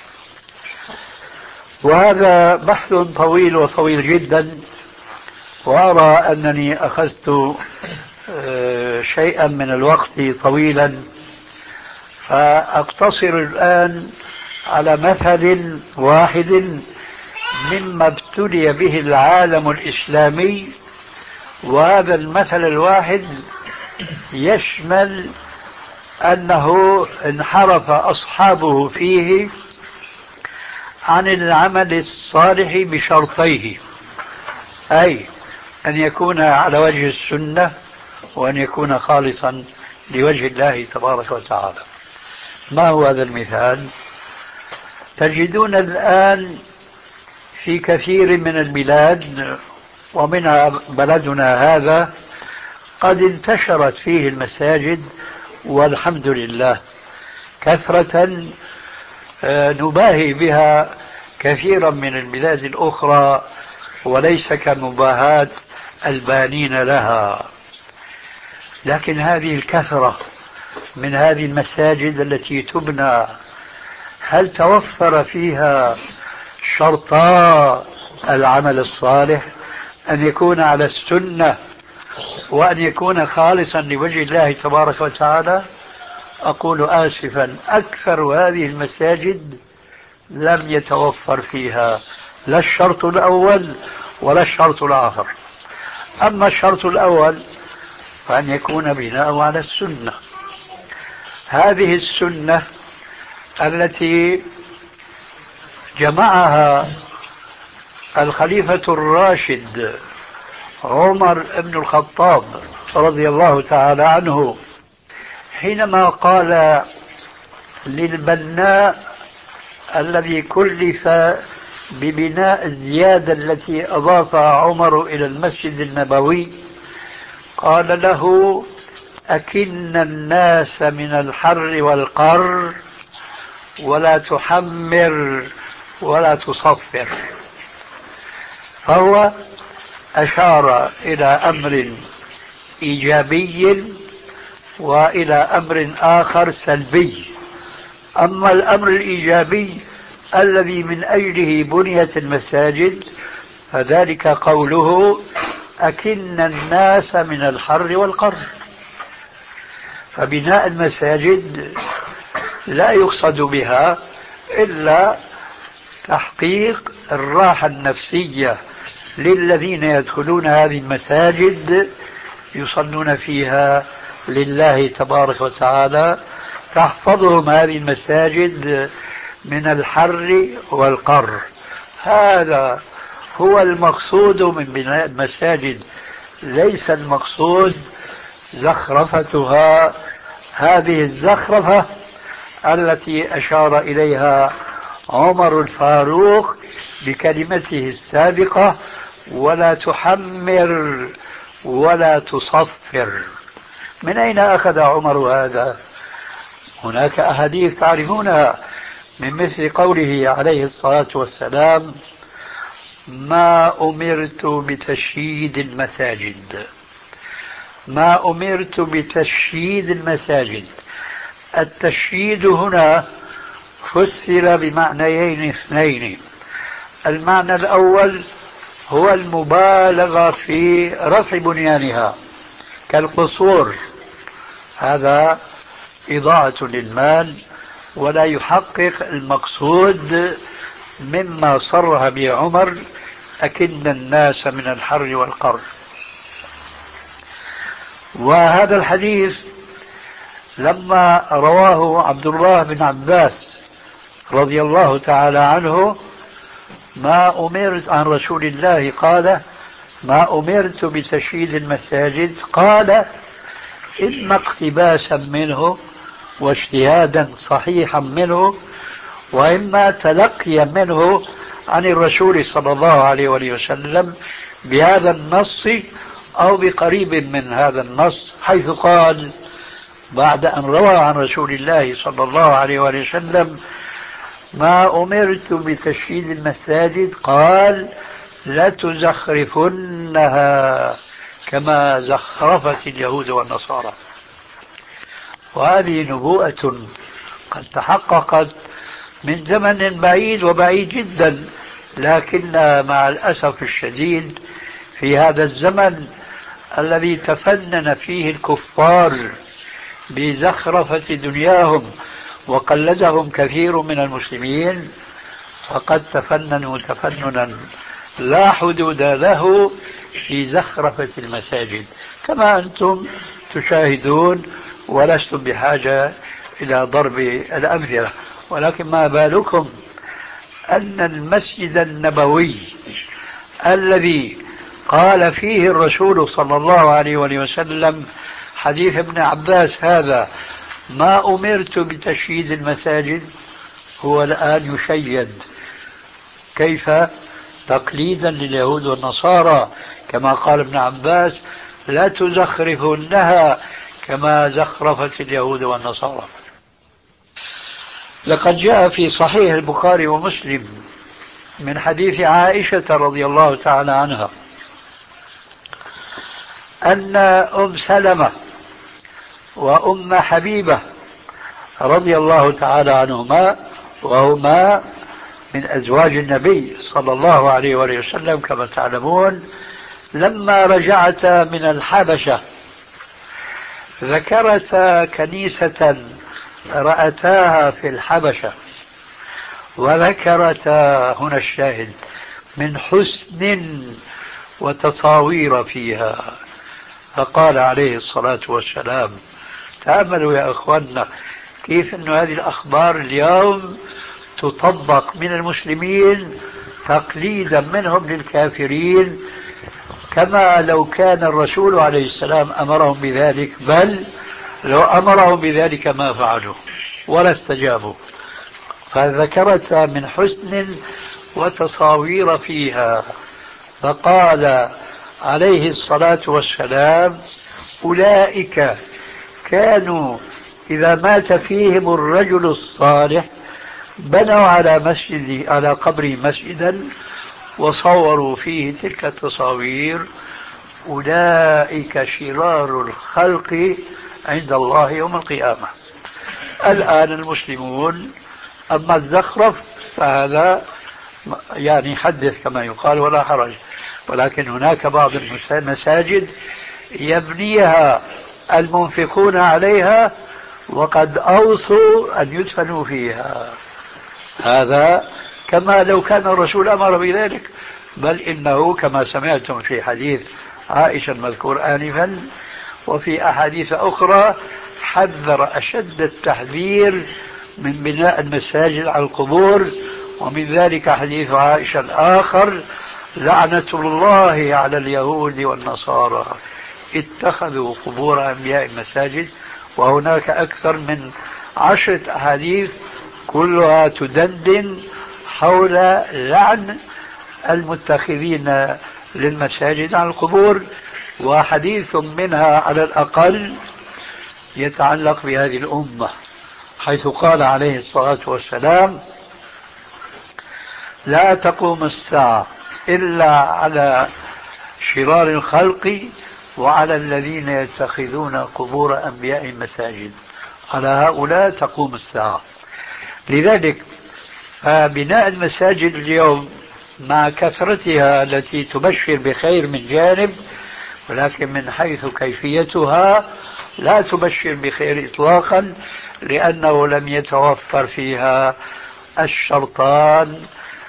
وهذا بحث طويل وطويل جدا، وأرى أنني أخذت شيئا من الوقت طويلا، فأقتصر الآن على مثل واحد مما ابتلي به العالم الإسلامي. وهذا المثل الواحد يشمل أنه انحرف أصحابه فيه عن العمل الصالح بشرطيه، أي أن يكون على وجه السنة وأن يكون خالصا لوجه الله تبارك وتعالى. ما هو هذا المثال؟ تجدون الآن في كثير من البلاد ومنها بلدنا هذا قد انتشرت فيه المساجد والحمد لله كثرة نباهي بها كثيرا من البلاد الأخرى، وليس كمباهاة البانين لها. لكن هذه الكثرة من هذه المساجد التي تبنى هل توفر فيها شرطا العمل الصالح؟ أن يكون على السنة وأن يكون خالصا لوجه الله تبارك وتعالى، أقول آسفا أكثر هذه المساجد لم يتوفر فيها لا الشرط الأول ولا الشرط الآخر. أما الشرط الأول فأن يكون بناء على السنة، هذه السنة التي جمعها الخليفة الراشد عمر بن الخطاب رضي الله تعالى عنه حينما قال للبناء الذي كلف ببناء الزيادة التي أضافها عمر إلى المسجد النبوي، قال له: أكن الناس من الحر والقر ولا تحمر ولا تصفر. فهو أشار إلى أمر إيجابي وإلى أمر آخر سلبي. أما الأمر الإيجابي الذي من أجله بنيت المساجد فذلك قوله: أكن الناس من الحر والقر. فبناء المساجد لا يقصد بها إلا تحقيق الراحة النفسية للذين يدخلون هذه المساجد يصلون فيها لله تبارك وتعالى، تحفظهم هذه المساجد من الحر والقر. هذا هو المقصود من بناء المساجد، ليس المقصود زخرفتها، هذه الزخرفة التي أشار إليها عمر الفاروق بكلمته السابقة: ولا تحمر ولا تصفر. من أين أخذ عمر هذا؟ هناك أحاديث تعرفونها من مثل قوله عليه الصلاة والسلام: ما أمرت بتشييد المساجد. ما أمرت بتشييد المساجد. التشييد هنا فسر بمعنيين اثنين. المعنى الأول هو المبالغة في رفع بنيانها كالقصور، هذا إضاعة للمال ولا يحقق المقصود مما صرح به عمر: أكن الناس من الحر والقر. وهذا الحديث لما رواه عبد الله بن عباس رضي الله تعالى عنه: ما أمرت عن رسول الله قال: ما أمرت بتشييد المساجد، قال: إما اقتباسا منه واجتهادا صحيحا منه، وإما تلقيا منه عن الرسول صلى الله عليه وسلم بهذا النص أو بقريب من هذا النص، حيث قال بعد أن روى عن رسول الله صلى الله عليه وسلم: ما أمرت بتشييد المساجد، قال: لتزخرفنها كما زخرفت اليهود والنصارى. وهذه نبوءة قد تحققت من زمن بعيد وبعيد جدا، لكن مع الأسف الشديد في هذا الزمن الذي تفنن فيه الكفار بزخرفة دنياهم وقلدهم كثير من المسلمين، فقد تفننوا تفننا لا حدود له في زخرفة المساجد كما أنتم تشاهدون، ولستم بحاجة إلى ضرب الأمثلة. ولكن ما بالكم أن المسجد النبوي الذي قال فيه الرسول صلى الله عليه وسلم حديث ابن عباس هذا: ما أمرت بتشييد المساجد، هو الآن يشيد. كيف؟ تقليدا لليهود والنصارى، كما قال ابن عباس: لا تزخرفنها كما زخرفت اليهود والنصارى. لقد جاء في صحيح البخاري ومسلم من حديث عائشة رضي الله تعالى عنها أن أم سلمة وأم حبيبة رضي الله تعالى عنهما، وهما من أزواج النبي صلى الله عليه وسلم كما تعلمون، لما رجعت من الحبشة ذكرتا كنيسة رأتاها في الحبشة، وذكرتا هنا الشاهد من حسن وتصاوير فيها. فقال عليه الصلاة والسلام: تأملوا يا أخواننا كيف أن هذه الأخبار اليوم تطبق من المسلمين تقليدا منهم للكافرين، كما لو كان الرسول عليه السلام أمرهم بذلك، بل لو أمرهم بذلك ما فعلوا ولا استجابوا. فذكرت من حسن وتصاوير فيها. فقال عليه الصلاة والسلام: أولئك كانوا إذا مات فيهم الرجل الصالح بنوا على مسجد على قبره مسجدا وصوروا فيه تلك التصاوير، أولئك شرار الخلق عند الله يوم القيامة. الآن المسلمون أما الزخرف فهذا يعني حدث كما يقال ولا حرج، ولكن هناك بعض المساجد يبنيها المنفقون عليها وقد أوصوا أن يدفنوا فيها، هذا كما لو كان الرسول أمر بذلك، بل إنه كما سمعتم في حديث عائشة المذكور آنفا وفي أحاديث أخرى حذر أشد التحذير من بناء المساجد على القبور. ومن ذلك حديث عائشة الآخر: لعنة الله على اليهود والنصارى اتخذوا قبور أنبياء مساجد. وهناك أكثر من عشرة أحاديث كلها تدندن حول لعن المتخذين للمساجد على القبور، وحديث منها على الأقل يتعلق بهذه الأمة، حيث قال عليه الصلاة والسلام: لا تقوم الساعة إلا على شرار الخلق وعلى الذين يتخذون قبور أنبياء مساجد، على هؤلاء تقوم الساعة. لذلك فبناء المساجد اليوم مع كثرتها التي تبشر بخير من جانب، ولكن من حيث كيفيتها لا تبشر بخير إطلاقا، لأنه لم يتوفر فيها الشرطان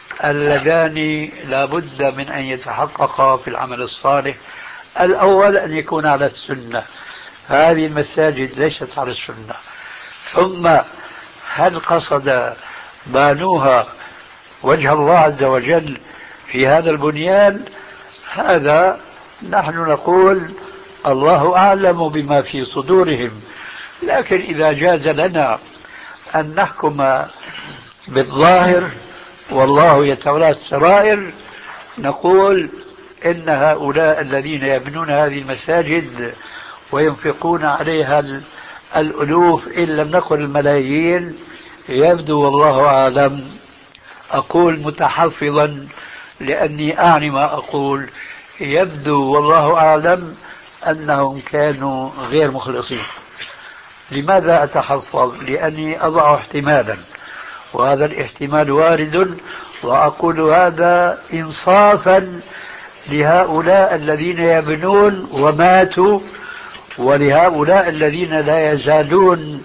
اللذان لا بد من أن يتحققا في العمل الصالح. الأول أن يكون على السنة، هذه المساجد ليست على السنة. ثم هل قصد بانوها وجه الله عز وجل في هذا البنيان؟ هذا نحن نقول الله أعلم بما في صدورهم، لكن إذا جاز لنا أن نحكم بالظاهر والله يتولى السرائر نقول إن هؤلاء الذين يبنون هذه المساجد وينفقون عليها الألوف إن لم نقل الملايين، يبدو والله أعلم، أقول متحفظا لأني أعني ما أقول، يبدو والله أعلم أنهم كانوا غير مخلصين. لماذا أتحفظ؟ لأني أضع احتمالا، وهذا الاحتمال وارد، وأقول هذا إنصافا لهؤلاء الذين يبنون وماتوا، ولهؤلاء الذين لا يزالون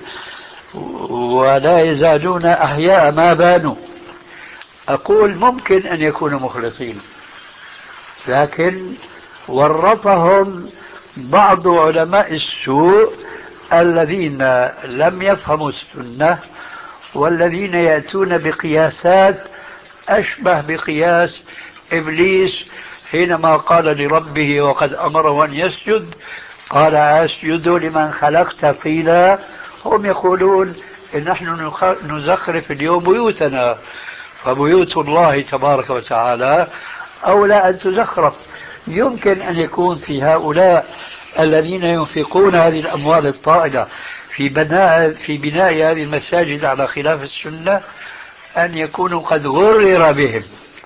ولا يزالون أحياء ما بانوا. أقول ممكن أن يكونوا مخلصين، لكن ورطهم بعض علماء السوء الذين لم يفهموا السنة، والذين يأتون بقياسات أشبه بقياس إبليس حينما قال لربه وقد أمره أن يسجد قال: أسجد لمن خلقت طينا. هم يقولون إن نحن نزخرف اليوم بيوتنا، فبيوت الله تبارك وتعالى أولى أن تزخرف. يمكن أن يكون في هؤلاء الذين ينفقون هذه الأموال الطائلة في بناء في بناء هذه المساجد على خلاف السنة أن يكونوا قد غرر بهم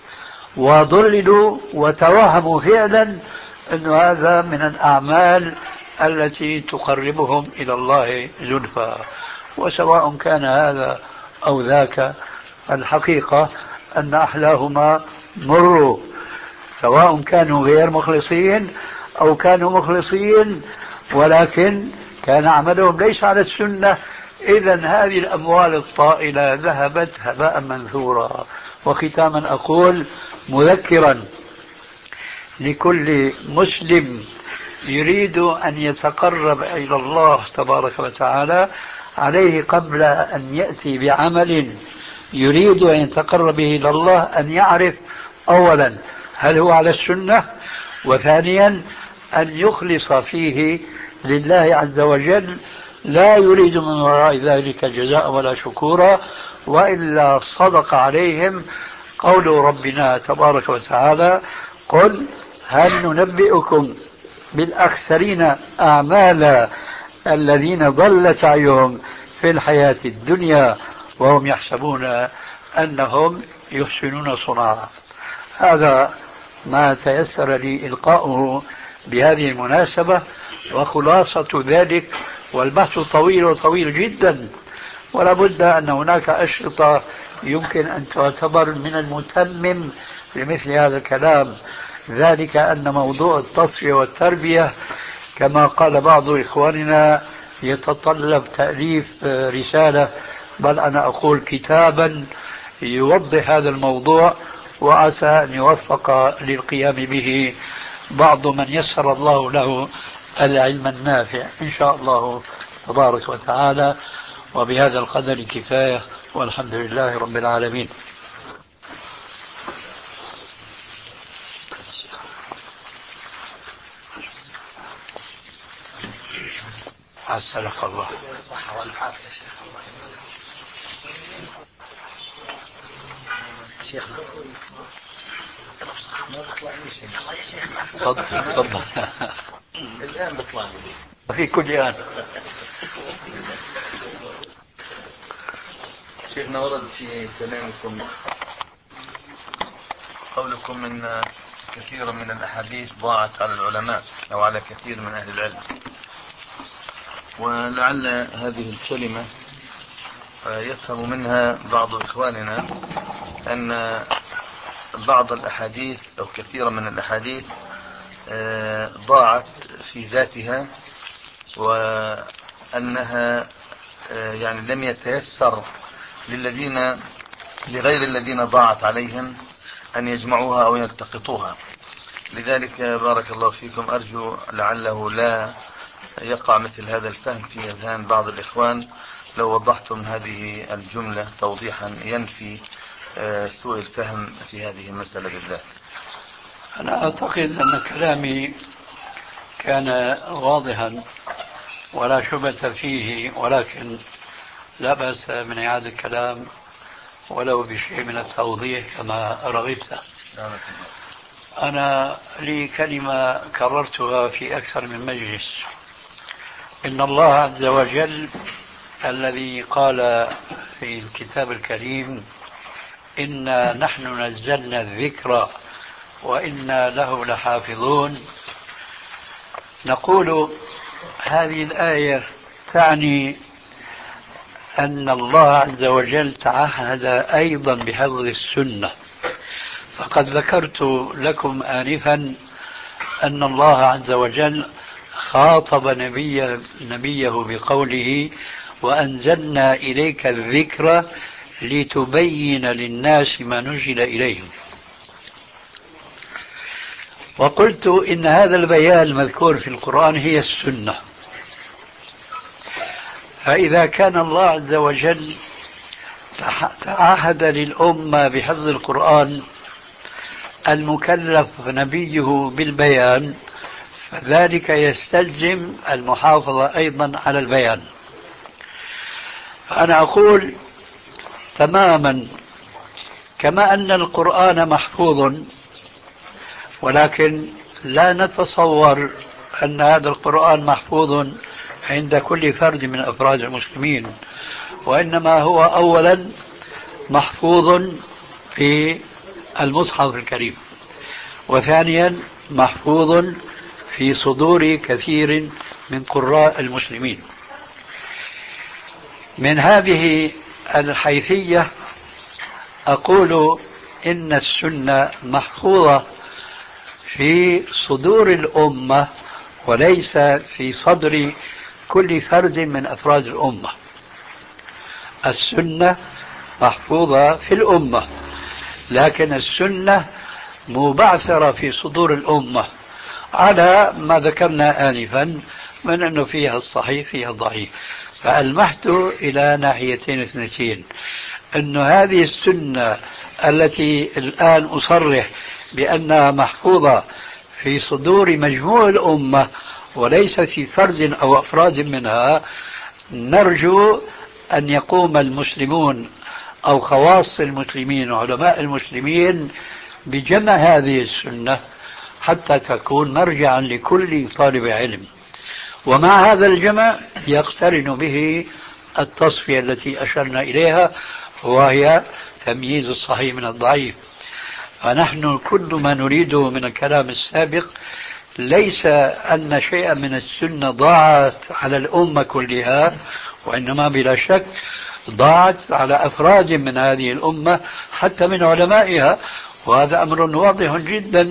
وضللوا وتوهموا فعلا أن هذا من الأعمال التي تقربهم إلى الله زلفى. وسواء كان هذا أو ذاك، الحقيقة أن أحلاهما مروا. سواء كانوا غير مخلصين أو كانوا مخلصين ولكن كان عملهم ليس على السنة. إذا هذه الأموال الطائلة ذهبت هباء منثورا. وختاما أقول مذكرا لكل مسلم يريد أن يتقرب إلى الله تبارك وتعالى عليه قبل أن يأتي بعمل يريد أن يتقرب به إلى الله أن يعرف أولا هل هو على السنة، وثانيا أن يخلص فيه لله عز وجل لا يريد من وراء ذلك جزاء ولا شكورا، وإلا صدق عليهم قول ربنا تبارك وتعالى قل هل ننبئكم بالأخسرين أعمالا الذين ضل سعيهم في الحياة الدنيا وهم يحسبون أنهم يحسنون صنعا. هذا ما تيسر لي إلقاؤه بهذه المناسبة، وخلاصة ذلك والبحث طويل وطويل جدا، ولا بد أن هناك أشرطة يمكن أن تعتبر من المتمم لمثل هذا الكلام، ذلك أن موضوع التصفية والتربية كما قال بعض إخواننا يتطلب تأليف رسالة، بل أنا أقول كتابا يوضح هذا الموضوع، وعسى أن يوفق للقيام به بعض من يسر الله له العلم النافع إن شاء الله تبارك وتعالى. وبهذا القدر كفاية، والحمد لله رب العالمين. عسلك الله. الصحة والعافية يا شيخ. الله شيخنا ما بطلع لي شيء. الله يا شيخنا. تفضل تفضل. الآن بطلع لي. في كل آن. شيخنا ورد في كلامكم قولكم ان كثيرا من الاحاديث ضاعت على العلماء او على كثير من اهل العلم، ولعل هذه الكلمة يفهم منها بعض اخواننا ان بعض الاحاديث او كثيرا من الاحاديث ضاعت في ذاتها، وانها يعني لم يتيسر للذين لغير الذين ضاعت عليهم أن يجمعوها أو يلتقطوها. لذلك بارك الله فيكم أرجو لعله لا يقع مثل هذا الفهم في أذهان بعض الإخوان لو وضحتم هذه الجملة توضيحا ينفي سوء الفهم في هذه المسألة بالذات. أنا أعتقد أن كلامي كان واضحا ولا شبهة فيه، ولكن لا بأس من إعادة الكلام ولو بشيء من التوضيح كما رغبت. أنا لي كلمة كررتها في أكثر من مجلس، إن الله عز وجل الذي قال في الكتاب الكريم إنا نحن نزلنا الذكر وإنا له لحافظون، نقول هذه الآية تعني أن الله عز وجل تعهد أيضا بحفظ السنة. فقد ذكرت لكم آنفا أن الله عز وجل خاطب نبي نبيه بقوله وأنزلنا إليك الذكر لتبين للناس ما نزل إليهم، وقلت إن هذا البيان المذكور في القرآن هي السنة. فإذا كان الله عز وجل تعهد للأمة بحفظ القرآن المكلف نبيه بالبيان، فذلك يستلزم المحافظة أيضا على البيان. فأنا أقول تماما كما أن القرآن محفوظ، ولكن لا نتصور أن هذا القرآن محفوظ عند كل فرد من أفراد المسلمين، وإنما هو أولا محفوظ في المصحف الكريم، وثانيا محفوظ في صدور كثير من قراء المسلمين. من هذه الحيثية أقول إن السنة محفوظة في صدور الأمة وليس في صدر كل فرد من أفراد الأمة. السنة محفوظة في الأمة، لكن السنة مبعثرة في صدور الأمة على ما ذكرنا آنفا من أنه فيها الصحيح فيها الضعيف. فألمحت إلى ناحيتين اثنتين، أن هذه السنة التي الآن أصرح بأنها محفوظة في صدور مجموع الأمة وليس في فرد أو أفراد منها، نرجو أن يقوم المسلمون أو خواص المسلمين وعلماء المسلمين بجمع هذه السنة حتى تكون مرجعا لكل طالب علم. ومع هذا الجمع يقترن به التصفية التي أشرنا إليها، وهي تمييز الصحيح من الضعيف. فنحن كل ما نريده من الكلام السابق ليس أن شيئا من السنة ضاعت على الأمة كلها، وإنما بلا شك ضاعت على أفراد من هذه الأمة حتى من علمائها، وهذا أمر واضح جدا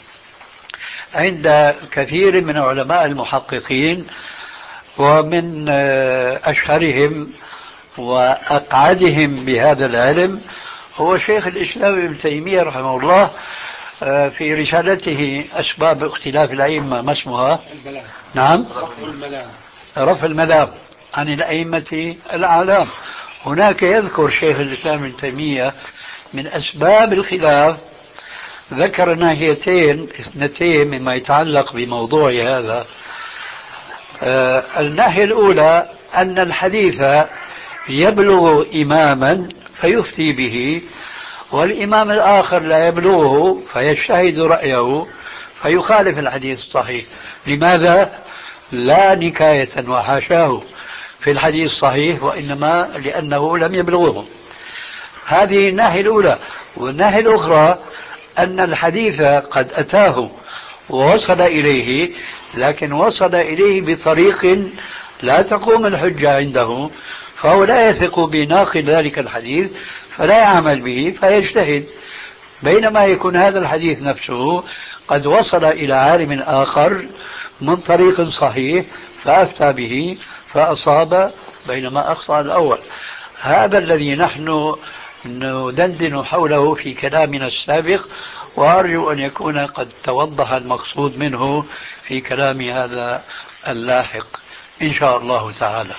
عند كثير من علماء المحققين، ومن أشهرهم وأقعدهم بهذا العلم هو شيخ الإسلام ابن تيمية رحمه الله في رسالته أسباب اختلاف الأئمة، ما اسمها؟ الملام. نعم، رفع الملام. رفع الملام عن الأئمة الأعلام. هناك يذكر شيخ الإسلام ابن تيمية من أسباب الخلاف، ذكر ناحيتين اثنتين مما يتعلق بموضوع هذا. آه الناحية الأولى أن الحديث يبلغ إماما فيفتي به، والإمام الآخر لا يبلغه فيجتهد رأيه فيخالف الحديث الصحيح. لماذا؟ لا نكاية وحاشاه في الحديث الصحيح، وإنما لأنه لم يبلغه. هذه الناحية الأولى. والناحية الأخرى أن الحديث قد أتاه ووصل إليه، لكن وصل إليه بطريق لا تقوم الحجة عنده، فهو لا يثق بناقل ذلك الحديث فلا يعمل به فيجتهد، بينما يكون هذا الحديث نفسه قد وصل إلى عالم آخر من طريق صحيح فأفتى به فأصاب بينما أخطأ الأول. هذا الذي نحن ندندن حوله في كلامنا السابق، وأرجو أن يكون قد توضح المقصود منه في كلام هذا اللاحق إن شاء الله تعالى.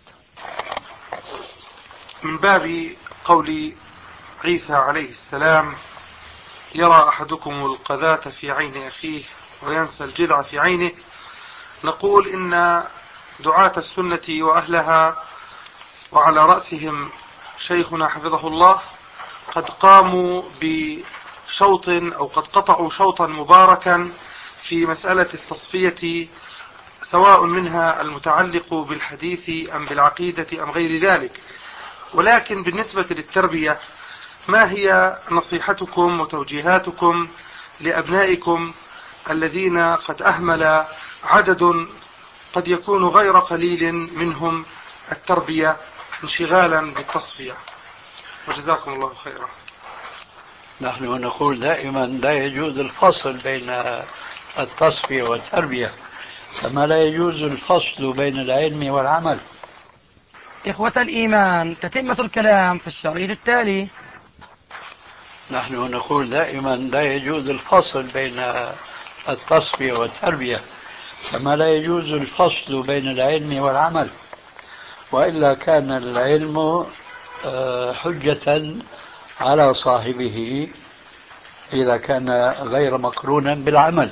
من باب قول عيسى عليه السلام: يرى أحدكم القذاة في عين أخيه وينسى الجذع في عينه، نقول إن دعاة السنة وأهلها وعلى رأسهم شيخنا حفظه الله قد قاموا بشوط أو قد قطعوا شوطا مباركا في مسألة التصفية، سواء منها المتعلق بالحديث أم بالعقيدة أم غير ذلك. ولكن بالنسبة للتربية، ما هي نصيحتكم وتوجيهاتكم لأبنائكم الذين قد أهمل عدد قد يكون غير قليل منهم التربية انشغالا بالتصفية؟ وجزاكم الله خيرا. نحن نقول دائما لا يجوز الفصل بين التصفية والتربية، كما لا يجوز الفصل بين العلم والعمل. إخوة الإيمان، تتمة الكلام في الشريط التالي. نحن نقول دائما لا يجوز الفصل بين التصفية والتربية، كما لا يجوز الفصل بين العلم والعمل، وإلا كان العلم حجة على صاحبه إذا كان غير مقرونا بالعمل.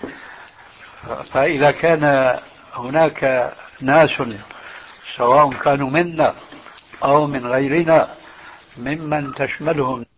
فإذا كان هناك ناس سواء كانوا منا أو من غيرنا ممن تشملهم